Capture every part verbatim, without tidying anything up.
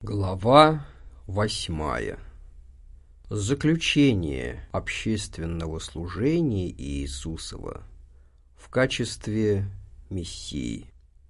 Глава восьмая. Заключение общественного служения Иисусова в качестве Мессии.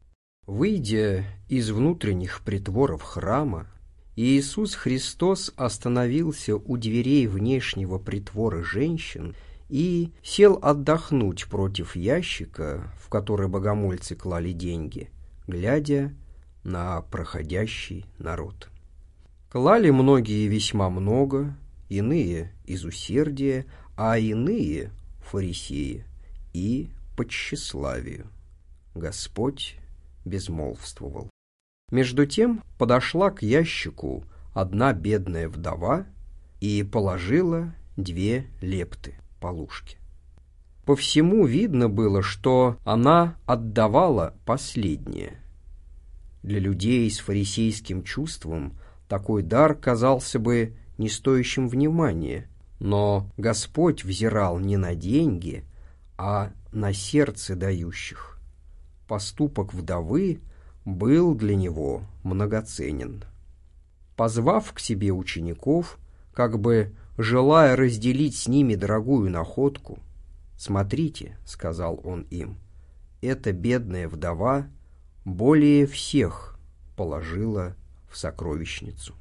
Выйдя из внутренних притворов храма, Иисус Христос остановился у дверей внешнего притвора женщин и сел отдохнуть против ящика, в который богомольцы клали деньги, глядя на проходящий народ. Клали многие весьма много, иные из усердия, а иные фарисеи и по тщеславию. Господь безмолвствовал. Между тем подошла к ящику одна бедная вдова и положила две лепты полушки. По всему видно было, что она отдавала последнее. Для людей с фарисейским чувством такой дар казался бы не стоящим внимания, но Господь взирал не на деньги, а на сердце дающих. Поступок вдовы был для него многоценен. Позвав к себе учеников, как бы желая разделить с ними дорогую находку, «Смотрите», — сказал он им, — «эта бедная вдова более всех положила в сокровищницу».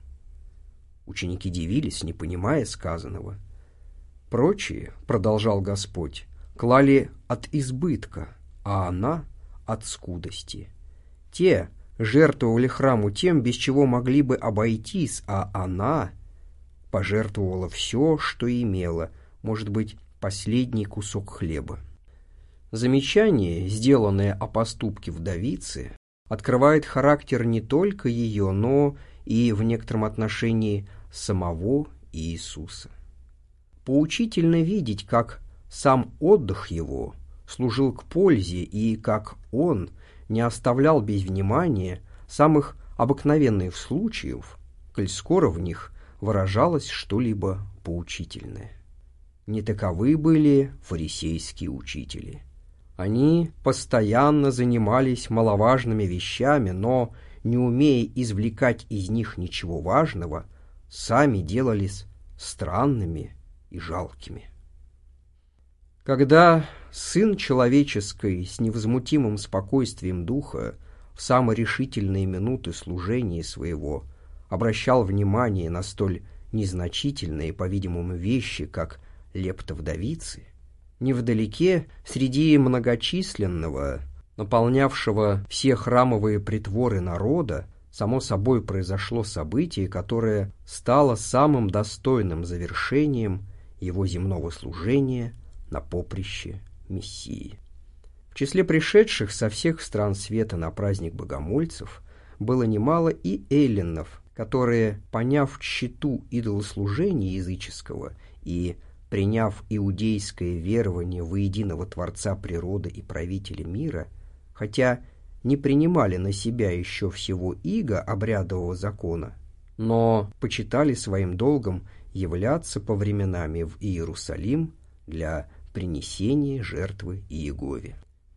Ученики дивились, не понимая сказанного. «Прочие, — продолжал Господь, — клали от избытка, а она — от скудости. Те жертвовали храму тем, без чего могли бы обойтись, а она пожертвовала все, что имела, может быть, последний кусок хлеба». Замечание, сделанное о поступке вдовицы, открывает характер не только ее, но и в некотором отношении самого Иисуса. Поучительно видеть, как сам отдых его служил к пользе и как он не оставлял без внимания самых обыкновенных случаев, коль скоро в них выражалось что-либо поучительное. Не таковы были фарисейские учители. Они постоянно занимались маловажными вещами, но, не умея извлекать из них ничего важного, сами делались странными и жалкими. Когда Сын Человеческий с невозмутимым спокойствием духа в самые решительные минуты служения своего обращал внимание на столь незначительные, по-видимому, вещи, как лепта вдовицы, невдалеке, среди многочисленного, наполнявшего все храмовые притворы народа, само собой произошло событие, которое стало самым достойным завершением его земного служения на поприще Мессии. В числе пришедших со всех стран света на праздник богомольцев было немало и эллинов, которые, поняв тщету идолослужения языческого и приняв иудейское верование во единого Творца природы и правителя мира, хотя не принимали на себя еще всего иго обрядового закона, но почитали своим долгом являться по временами в Иерусалим для принесения жертвы Иегове.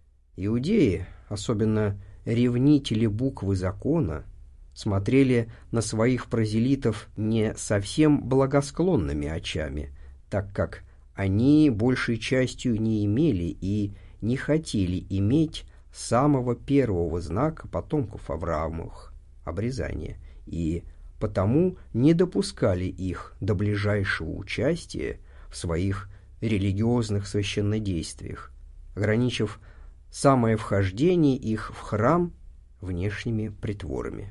Иудеи, особенно ревнители буквы закона, смотрели на своих прозелитов не совсем благосклонными очами, так как они большей частью не имели и не хотели иметь самого первого знака потомков Авраамовых – обрезания, и потому не допускали их до ближайшего участия в своих религиозных священнодействиях, ограничив самое вхождение их в храм внешними притворами.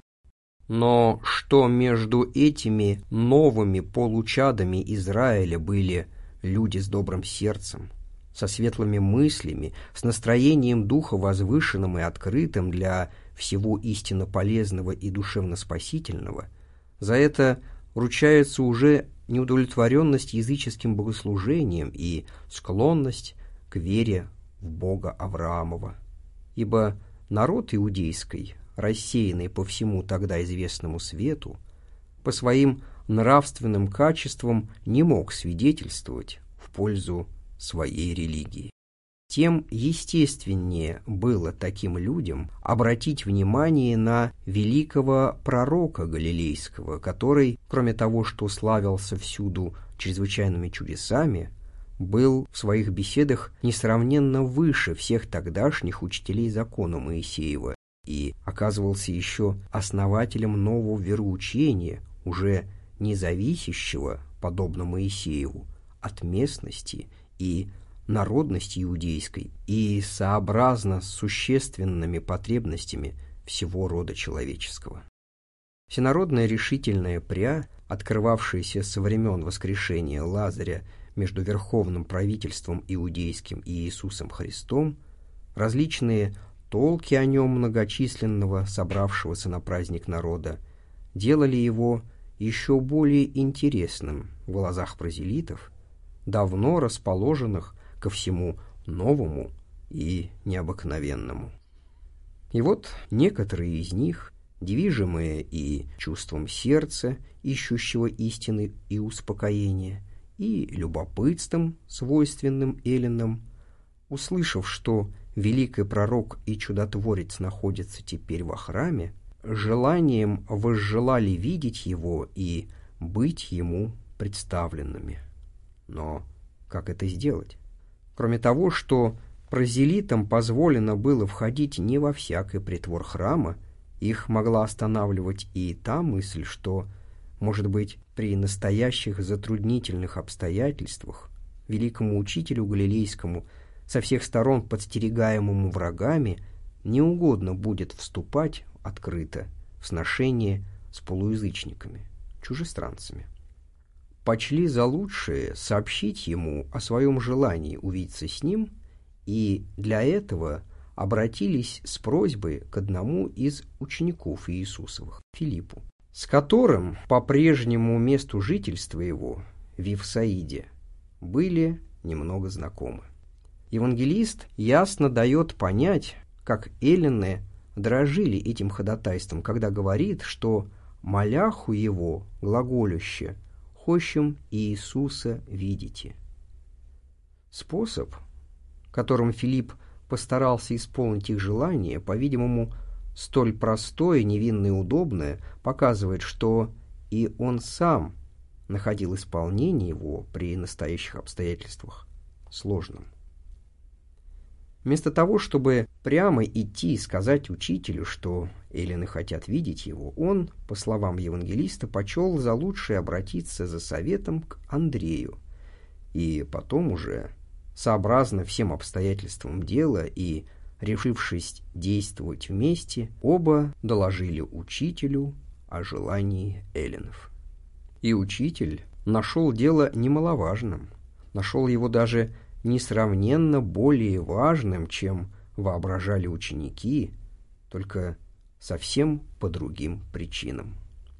Но что между этими новыми получадами Израиля были люди с добрым сердцем, со светлыми мыслями, с настроением духа возвышенным и открытым для всего истинно полезного и душевно спасительного, за это ручается уже неудовлетворенность языческим богослужением и склонность к вере в Бога Авраамова. Ибо народ иудейский, рассеянный по всему тогда известному свету, по своим нравственным качествам не мог свидетельствовать в пользу своей религии. тем естественнее было таким людям обратить внимание на великого пророка Галилейского, который, кроме того, что славился всюду чрезвычайными чудесами, был в своих беседах несравненно выше всех тогдашних учителей закона Моисеева и оказывался еще основателем нового вероучения, уже не зависящего, подобно Моисееву, от местности и народности иудейской и сообразно с существенными потребностями всего рода человеческого. Всенародная решительная пря, открывавшаяся со времен воскрешения Лазаря между верховным правительством иудейским и Иисусом Христом, различные толки о нем многочисленного, собравшегося на праздник народа, делали его еще более интересным в глазах прозелитов, давно расположенных ко всему новому и необыкновенному. И вот некоторые из них, движимые и чувством сердца, ищущего истины и успокоения, и любопытством, свойственным эллинам, услышав, что великий пророк и чудотворец находится теперь во храме, желанием возжелали видеть его и быть ему представленными. Но как это сделать? Кроме того, что прозелитам позволено было входить не во всякий притвор храма, их могла останавливать и та мысль, что, может быть, при настоящих затруднительных обстоятельствах великому учителю Галилейскому, со всех сторон подстерегаемому врагами, не угодно будет вступать открыто в сношение с полуязычниками, чужестранцами. Почли за лучшее сообщить ему о своем желании увидеться с ним, и для этого обратились с просьбой к одному из учеников Иисусовых, Филиппу, с которым по прежнему месту жительства его, в Вифсаиде, были немного знакомы. Евангелист ясно дает понять, как эллины дорожили этим ходатайством, когда говорит, что моляху его глаголюще «Хочем Иисуса видите». Способ, которым Филипп постарался исполнить их желание, по-видимому, столь простое, невинное и удобное, показывает, что и он сам находил исполнение его при настоящих обстоятельствах сложным. Вместо того, чтобы прямо идти и сказать учителю, что эллины хотят видеть его, он, по словам евангелиста, почел за лучшее обратиться за советом к Андрею, и потом уже, сообразно всем обстоятельствам дела и решившись действовать вместе, оба доложили учителю о желании эллинов. И учитель нашел дело немаловажным, нашел его даже несравненно более важным, чем воображали ученики, только совсем по другим причинам.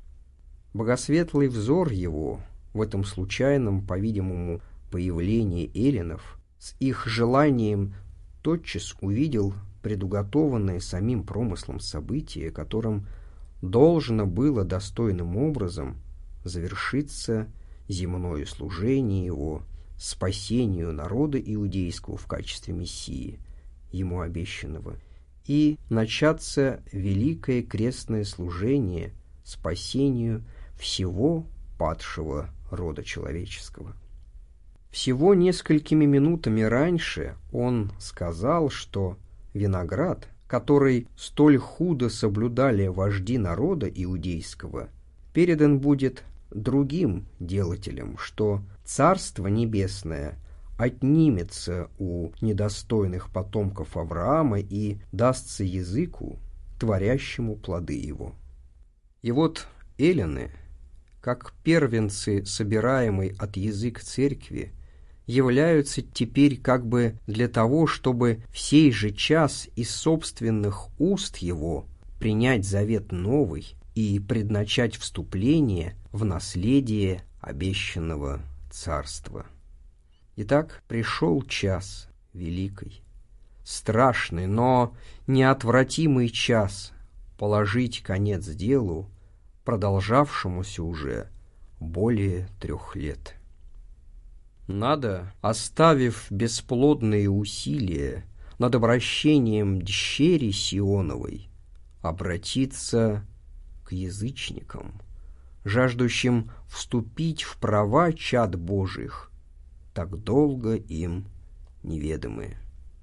Богосветлый взор его в этом случайном, по-видимому, появлении эллинов с их желанием тотчас увидел предуготованное самим промыслом событие, которым должно было достойным образом завершиться земное служение его спасению народа иудейского в качестве Мессии, ему обещанного, и начаться великое крестное служение спасению всего падшего рода человеческого. Всего несколькими минутами раньше он сказал, что виноград, который столь худо соблюдали вожди народа иудейского, передан будет другим делателям, что Царство Небесное отнимется у недостойных потомков Авраама и дастся языку, творящему плоды его. И вот эллины, как первенцы собираемой от язык церкви, являются теперь как бы для того, чтобы в сей же час из собственных уст его принять завет новый и предначать вступление в наследие обещанного царства. Итак, пришел час великий, страшный, но неотвратимый час положить конец делу, продолжавшемуся уже более трех лет. Надо, оставив бесплодные усилия над обращением дщери Сионовой, обратиться к язычникам, жаждущим вступить в права чад Божьих, так долго им неведомые.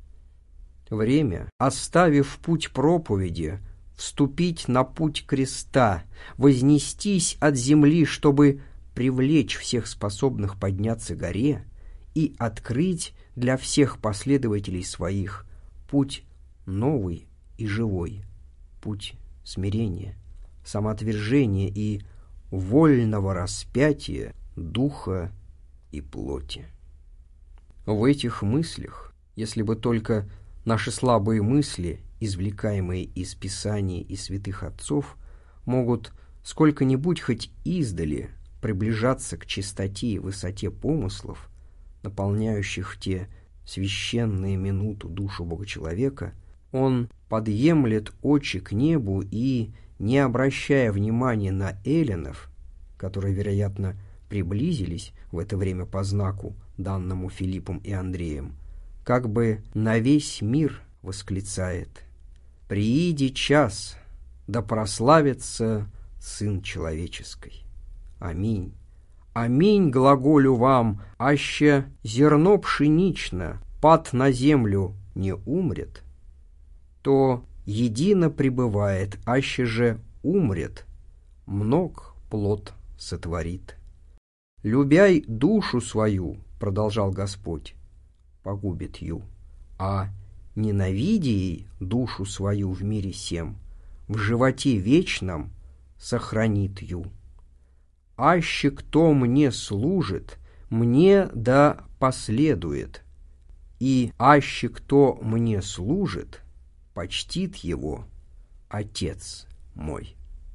Время, оставив путь проповеди, вступить на путь креста, вознестись от земли, чтобы привлечь всех способных подняться к горе и открыть для всех последователей своих путь новый и живой, путь смирения, самоотвержения и вольного распятия духа и плоти. В этих мыслях, если бы только наши слабые мысли, извлекаемые из Писаний и святых отцов, могут сколько-нибудь хоть издали приближаться к чистоте и высоте помыслов, наполняющих в те священные минуту душу Бога-человека, он подъемлет очи к небу и, не обращая внимания на эллинов, которые, вероятно, приблизились в это время по знаку, данному Филиппом и Андреем, как бы на весь мир восклицает: «Прииди час, да прославится Сын Человеческий. Аминь. Аминь, глаголю вам, аще зерно пшенично пад на землю не умрет, то едино пребывает, аще же умрет, мног плод сотворит. Любяй душу свою, продолжал Господь, погубит ю, а ненавиди ей душу свою в мире сем, в животе вечном сохранит ю. Аще кто мне служит, мне да последует, и аще кто мне служит, почтит его Отец мой».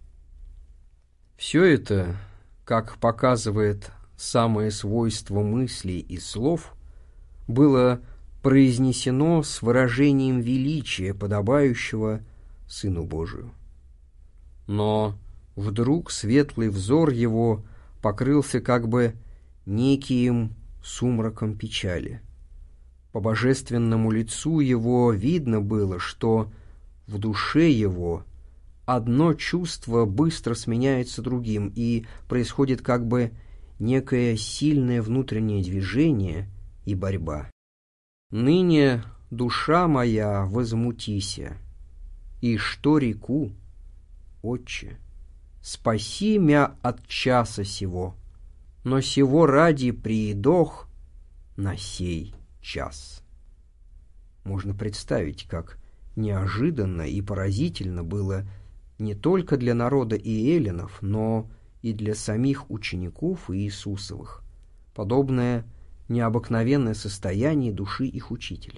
Все это, как показывает самое свойство мыслей и слов, было произнесено с выражением величия, подобающего Сыну Божию. Но вдруг светлый взор его покрылся как бы неким сумраком печали. По божественному лицу его видно было, что в душе его одно чувство быстро сменяется другим, и происходит как бы некое сильное внутреннее движение и борьба. «Ныне, душа моя, возмутися, и что реку, Отче, спаси мя от часа сего, но сего ради приидох на сей час». Можно представить, как неожиданно и поразительно было не только для народа и эллинов, но и для самих учеников Иисусовых подобное необыкновенное состояние души их учителя.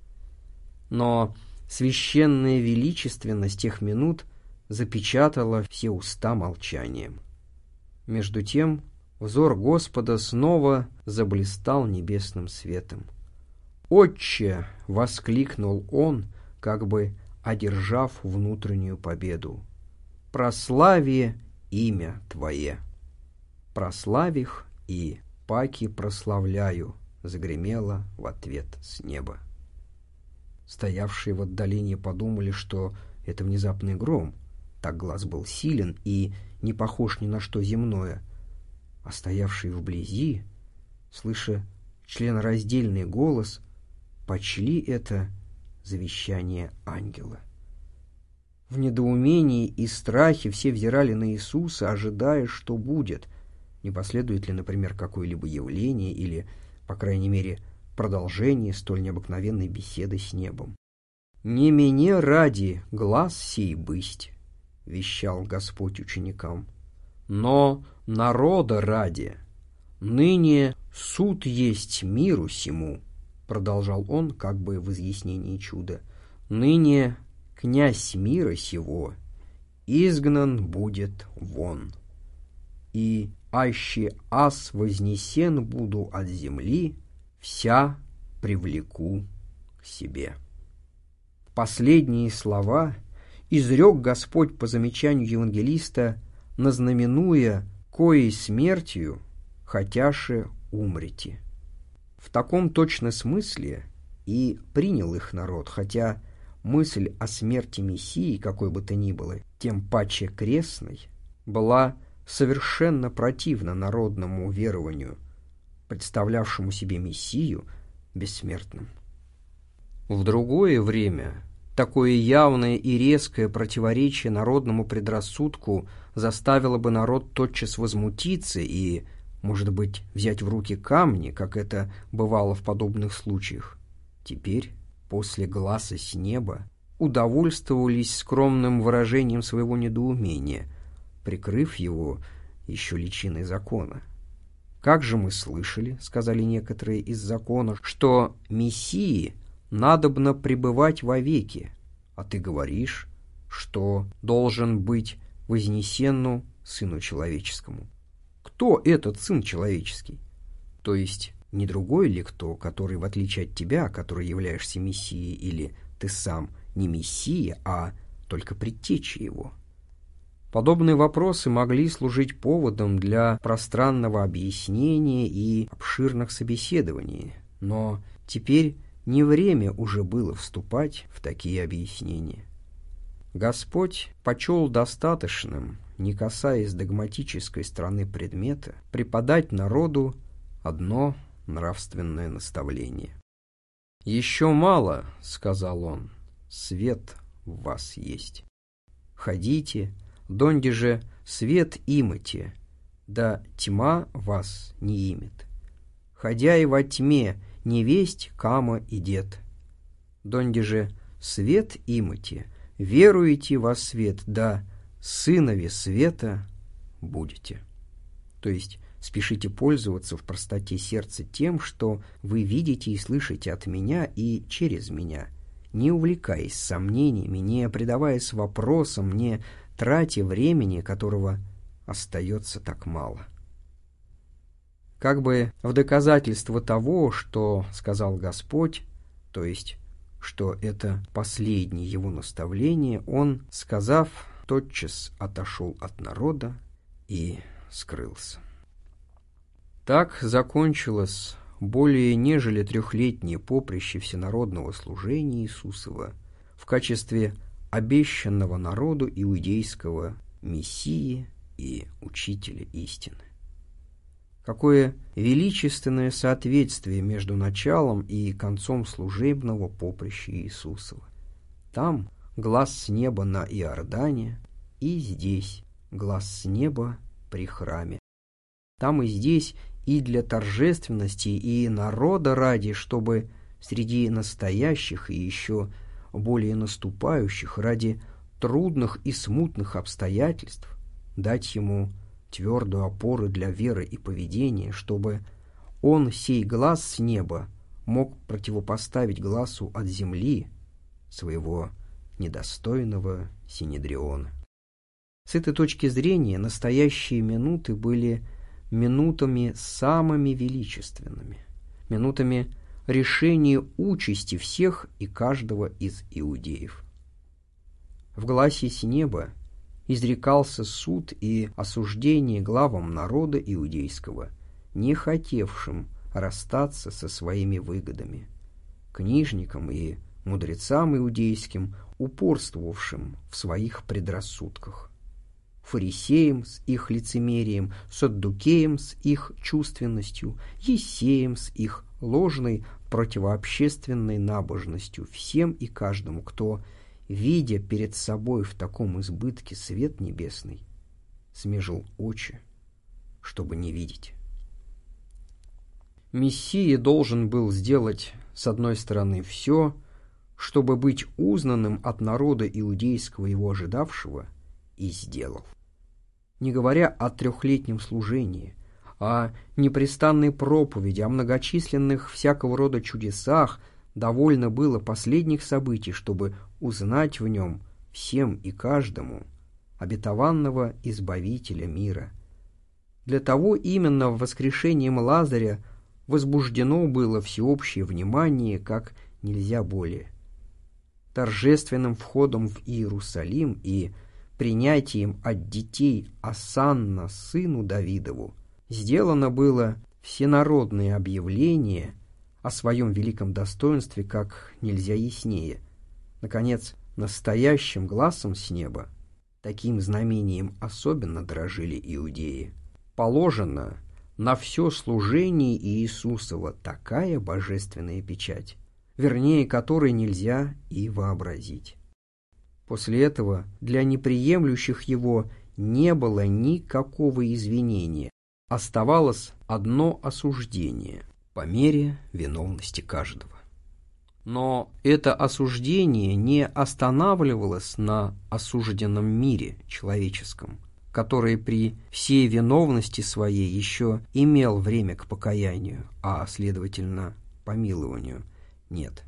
Но священная величественность тех минут запечатала все уста молчанием. Между тем взор Господа снова заблистал небесным светом. «Отче!» — воскликнул он, как бы одержав внутреннюю победу. «Прослави имя Твое!» «Прославих и паки прославляю!» — загремело в ответ с неба. Стоявшие в отдалении подумали, что это внезапный гром, так глас был силен и не похож ни на что земное, а стоявшие вблизи, слыша членораздельный голос, почли это завещание ангела. В недоумении и страхе все взирали на Иисуса, ожидая, что будет, не последует ли, например, какое-либо явление или, по крайней мере, продолжение столь необыкновенной беседы с небом. «Не мне ради глаз сей бысть», — вещал Господь ученикам, — «но народа ради. Ныне суд есть миру сему», — продолжал он, как бы в изъяснении чуда, — «ныне князь мира сего изгнан будет вон. И аще аз вознесен буду от земли, вся привлеку к себе». Последние слова изрек Господь по замечанию евангелиста, назнаменуя коей смертью хотяше умрете. В таком точно смысле и принял их народ, хотя мысль о смерти Мессии, какой бы то ни было, тем паче крестной, была совершенно противна народному верованию, представлявшему себе Мессию бессмертным. В другое время такое явное и резкое противоречие народному предрассудку заставило бы народ тотчас возмутиться и, может быть, взять в руки камни, как это бывало в подобных случаях. Теперь, после гласа с неба, удовольствовались скромным выражением своего недоумения, прикрыв его еще личиной закона. «Как же мы слышали, — сказали некоторые из закона, — что Мессии надобно пребывать вовеки, а ты говоришь, что должен быть вознесенну Сыну Человеческому. Кто этот Сын Человеческий? То есть не другой ли кто, который, в отличие от тебя, который являешься Мессией, или ты сам не Мессия, а только предтеча его?» Подобные вопросы могли служить поводом для пространного объяснения и обширных собеседований, но теперь не время уже было вступать в такие объяснения. Господь почел достаточным, не касаясь догматической стороны предмета, преподать народу одно нравственное наставление. «Еще мало, — сказал он, — свет в вас есть. Ходите, донде же свет имите, да тьма вас не имет. Ходя и во тьме не весть кама идет. Донде же свет имите, веруете во свет, да сынови света будете». То есть спешите пользоваться в простоте сердца тем, что вы видите и слышите от меня и через меня, не увлекаясь сомнениями, не предаваясь вопросам, не тратя времени, которого остается так мало. Как бы в доказательство того, что сказал Господь, то есть, что это последнее его наставление, он, сказав, тотчас отошел от народа и скрылся. Так закончилось более нежели трехлетнее поприще всенародного служения Иисусова в качестве обещанного народу иудейского Мессии и Учителя истины. Какое величественное соответствие между началом и концом служебного поприща Иисусова. Там глас с неба на Иордане, и здесь глас с неба при храме. Там и здесь и для торжественности, и народа ради, чтобы среди настоящих и еще более наступающих, ради трудных и смутных обстоятельств, дать ему твердую опору для веры и поведения, чтобы он сей глас с неба мог противопоставить гласу от земли своего недостойного синедриона. С этой точки зрения настоящие минуты были минутами самыми величественными, минутами решения участи всех и каждого из иудеев. В гласе с неба изрекался суд и осуждение главам народа иудейского, не хотевшим расстаться со своими выгодами, книжникам и мудрецам иудейским, упорствовавшим в своих предрассудках, фарисеям с их лицемерием, саддукеям с их чувственностью, ессеям с их ложной противообщественной набожностью, всем и каждому, кто, видя перед собой в таком избытке свет небесный, смежил очи, чтобы не видеть. Мессия должен был сделать, с одной стороны, все, чтобы быть узнанным от народа иудейского его ожидавшего, и сделал. Не говоря о трехлетнем служении, о непрестанной проповеди, о многочисленных всякого рода чудесах, довольно было последних событий, чтобы узнать в нем всем и каждому обетованного Избавителя мира. Для того именно воскрешением Лазаря возбуждено было всеобщее внимание как нельзя более. Торжественным входом в Иерусалим и принятием от детей Осанна сыну Давидову сделано было всенародное объявление о своем великом достоинстве как нельзя яснее. Наконец, настоящим глазом с неба, таким знамением особенно дрожили иудеи, положено на все служение Иисусова такая божественная печать, вернее, которой нельзя и вообразить. После этого для неприемлющих его не было никакого извинения, оставалось одно осуждение по мере виновности каждого. Но это осуждение не останавливалось на осужденном мире человеческом, который при всей виновности своей еще имел время к покаянию, а, следовательно, помилованию. Нет.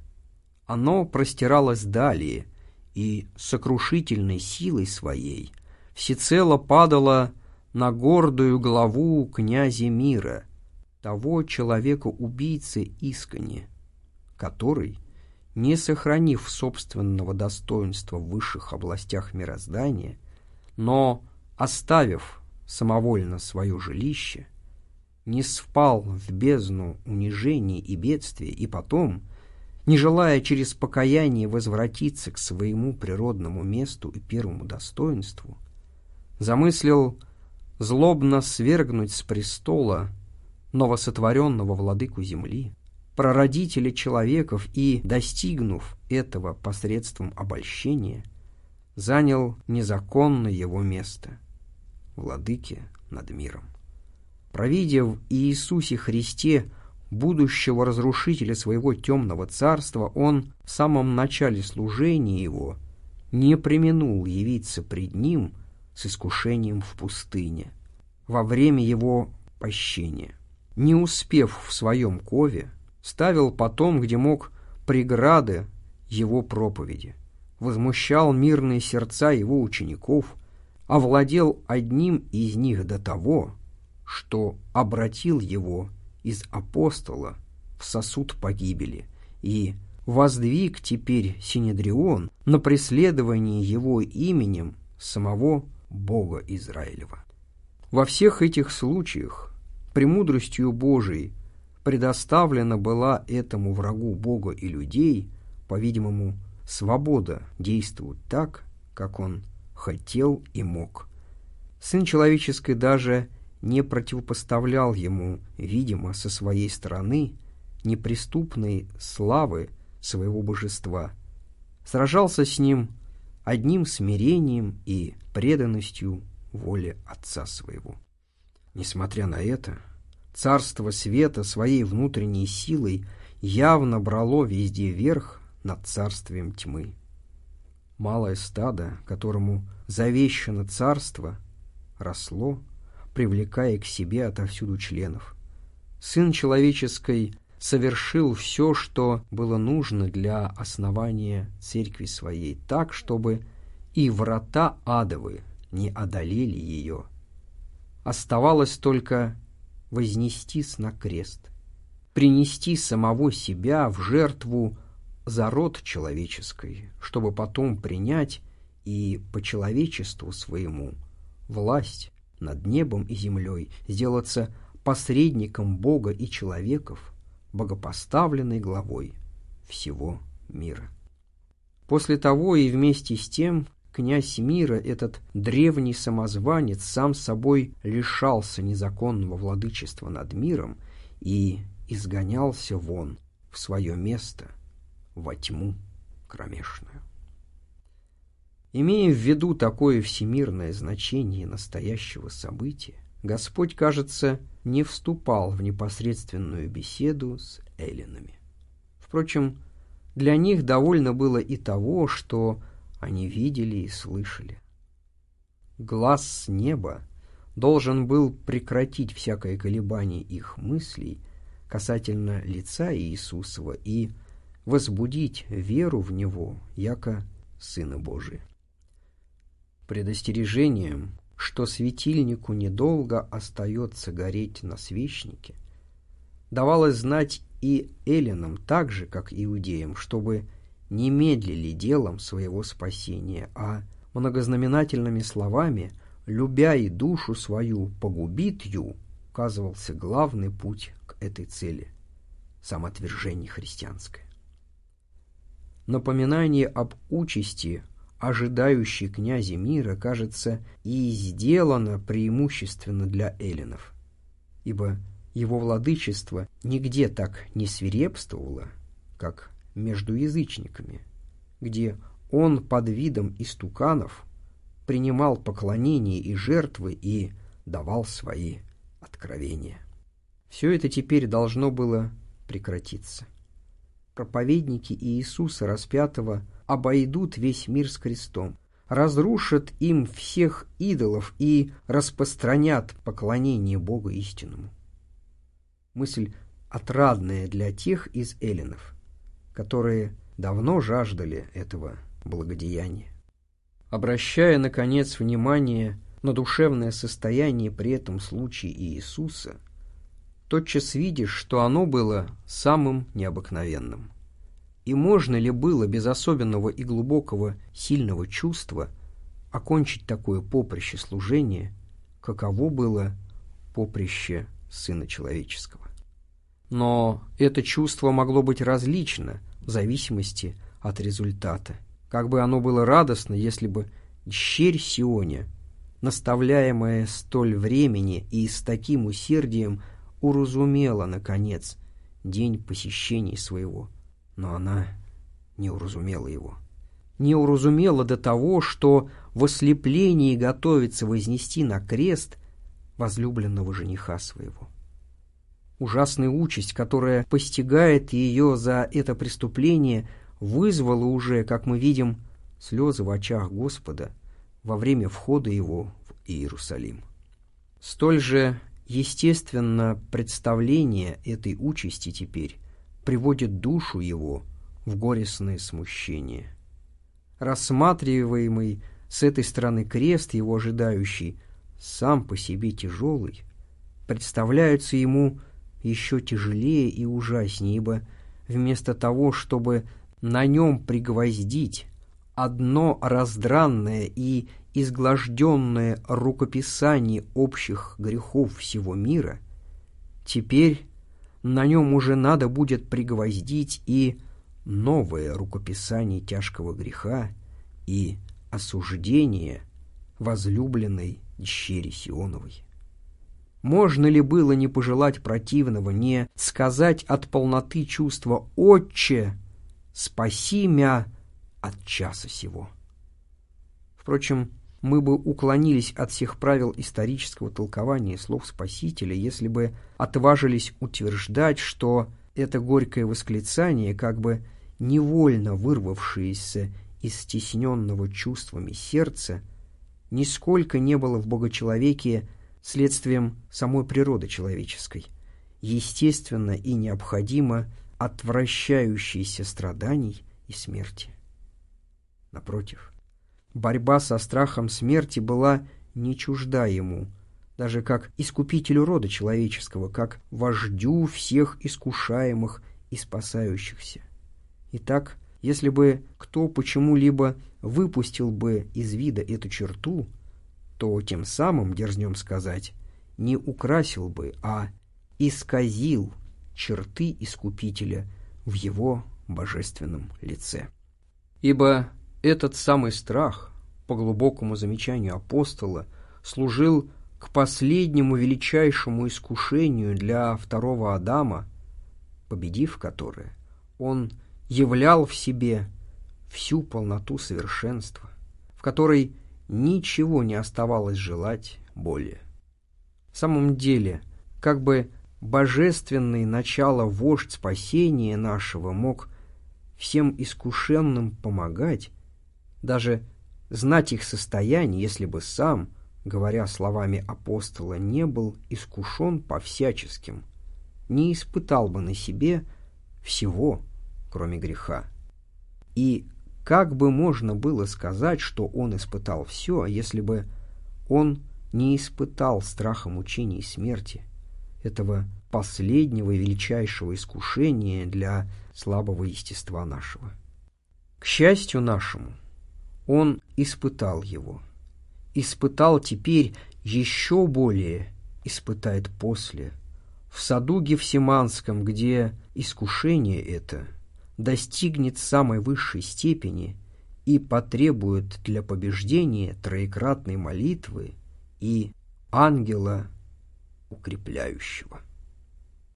Оно простиралось далее и сокрушительной силой своей всецело падало на гордую главу князя мира, того человека-убийцы искони, который, не сохранив собственного достоинства в высших областях мироздания, но оставив самовольно свое жилище, не спал в бездну унижений и бедствия, и потом, не желая через покаяние возвратиться к своему природному месту и первому достоинству, замыслил злобно свергнуть с престола новосотворенного владыку земли, прародителя человеков, и, достигнув этого посредством обольщения, занял незаконно его место, владыки над миром. Провидя в Иисусе Христе будущего разрушителя своего темного царства, он в самом начале служения его не преминул явиться пред ним с искушением в пустыне во время его пощения. Не успев в своем кове, ставил потом, где мог, преграды его проповеди, возмущал мирные сердца его учеников, овладел одним из них до того, что обратил его из апостола в сосуд погибели и воздвиг теперь Синедрион на преследование его именем самого Бога Израилева. Во всех этих случаях премудростью Божией предоставлена была этому врагу Бога и людей, по-видимому, свобода действовать так, как он хотел и мог. Сын человеческий даже не противопоставлял ему, видимо, со своей стороны неприступной славы своего божества, сражался с ним одним смирением и преданностью воле Отца своего. Несмотря на это, царство света своей внутренней силой явно брало везде верх над царствием тьмы. Малое стадо, которому завещано царство, росло, привлекая к себе отовсюду членов. Сын человеческий совершил все, что было нужно для основания церкви своей, так, чтобы и врата адовы не одолели ее. Оставалось только вознестись на крест, принести самого себя в жертву за род человеческий, чтобы потом принять и по человечеству своему власть над небом и землей, сделаться посредником Бога и человеков, богопоставленной главой всего мира. После того и вместе с тем князь мира, этот древний самозванец, сам собой лишался незаконного владычества над миром и изгонялся вон в свое место, во тьму кромешную. Имея в виду такое всемирное значение настоящего события, Господь, кажется, не вступал в непосредственную беседу с эллинами. Впрочем, для них довольно было и того, что они видели и слышали. Глаз с неба должен был прекратить всякое колебание их мыслей касательно лица Иисусова и возбудить веру в Него, яко Сына Божия. Предостережением, что светильнику недолго остается гореть на свечнике, давалось знать и эллинам так же, как иудеям, чтобы не медлили делом своего спасения, а многознаменательными словами, любя и душу свою погубит ю, указывался главный путь к этой цели. самоотвержение христианское. Напоминание об участи, ожидающей князя мира, кажется, и сделано преимущественно для эллинов, ибо его владычество нигде так не свирепствовало, как между язычниками, где он под видом истуканов принимал поклонения и жертвы и давал свои откровения. Все это теперь должно было прекратиться. Проповедники Иисуса распятого обойдут весь мир с крестом, разрушат им всех идолов и распространят поклонение Богу истинному. Мысль отрадная для тех из эллинов, которые давно жаждали этого благодеяния. Обращая, наконец, внимание на душевное состояние при этом случае Иисуса, тотчас видишь, что оно было самым необыкновенным. И можно ли было без особенного и глубокого сильного чувства окончить такое поприще служения, каково было поприще Сына Человеческого? Но это чувство могло быть различно в зависимости от результата. Как бы оно было радостно, если бы дщерь Сионе, наставляемая столь времени и с таким усердием, уразумела, наконец, день посещения своего, но она не уразумела его. Не уразумела до того, что в ослеплении готовится вознести на крест возлюбленного жениха своего. Ужасная участь, которая постигает ее за это преступление, вызвала уже, как мы видим, слезы в очах Господа во время входа его в Иерусалим. Столь же естественно представление этой участи теперь приводит душу его в горестное смущение. Рассматриваемый с этой стороны крест, его ожидающий, сам по себе тяжелый, представляется ему еще тяжелее и ужаснее, ибо вместо того, чтобы на нем пригвоздить одно раздранное и изглажденное рукописание общих грехов всего мира, теперь на нем уже надо будет пригвоздить и новое рукописание тяжкого греха и осуждение возлюбленной дщери Сионовой. Можно ли было не пожелать противного, не сказать от полноты чувства «Отче, спаси мя от часа сего»? Впрочем, мы бы уклонились от всех правил исторического толкования слов Спасителя, если бы отважились утверждать, что это горькое восклицание, как бы невольно вырвавшееся из стесненного чувствами сердца, нисколько не было в богочеловеке следствием самой природы человеческой, естественно и необходимо отвращающейся страданий и смерти. Напротив, борьба со страхом смерти была не чужда ему, даже как искупителю рода человеческого, как вождю всех искушаемых и спасающихся. Итак, если бы кто почему-либо выпустил бы из вида эту черту, то тем самым, дерзнем сказать, не украсил бы, а исказил черты Искупителя в его божественном лице. Ибо этот самый страх, по глубокому замечанию апостола, служил к последнему величайшему искушению для второго Адама, победив которое, он являл в себе всю полноту совершенства, в которой ничего не оставалось желать более. В самом деле, как бы божественный начало вождь спасения нашего мог всем искушенным помогать, даже знать их состояние, если бы сам, говоря словами апостола, не был искушен по всяческим, не испытал бы на себе всего, кроме греха. И как бы можно было сказать, что он испытал все, если бы он не испытал страха мучений и смерти, этого последнего и величайшего искушения для слабого естества нашего? К счастью нашему, он испытал его, испытал теперь еще более, испытает после, в саду Гефсиманском, где искушение это достигнет самой высшей степени и потребует для побеждения троекратной молитвы и ангела укрепляющего.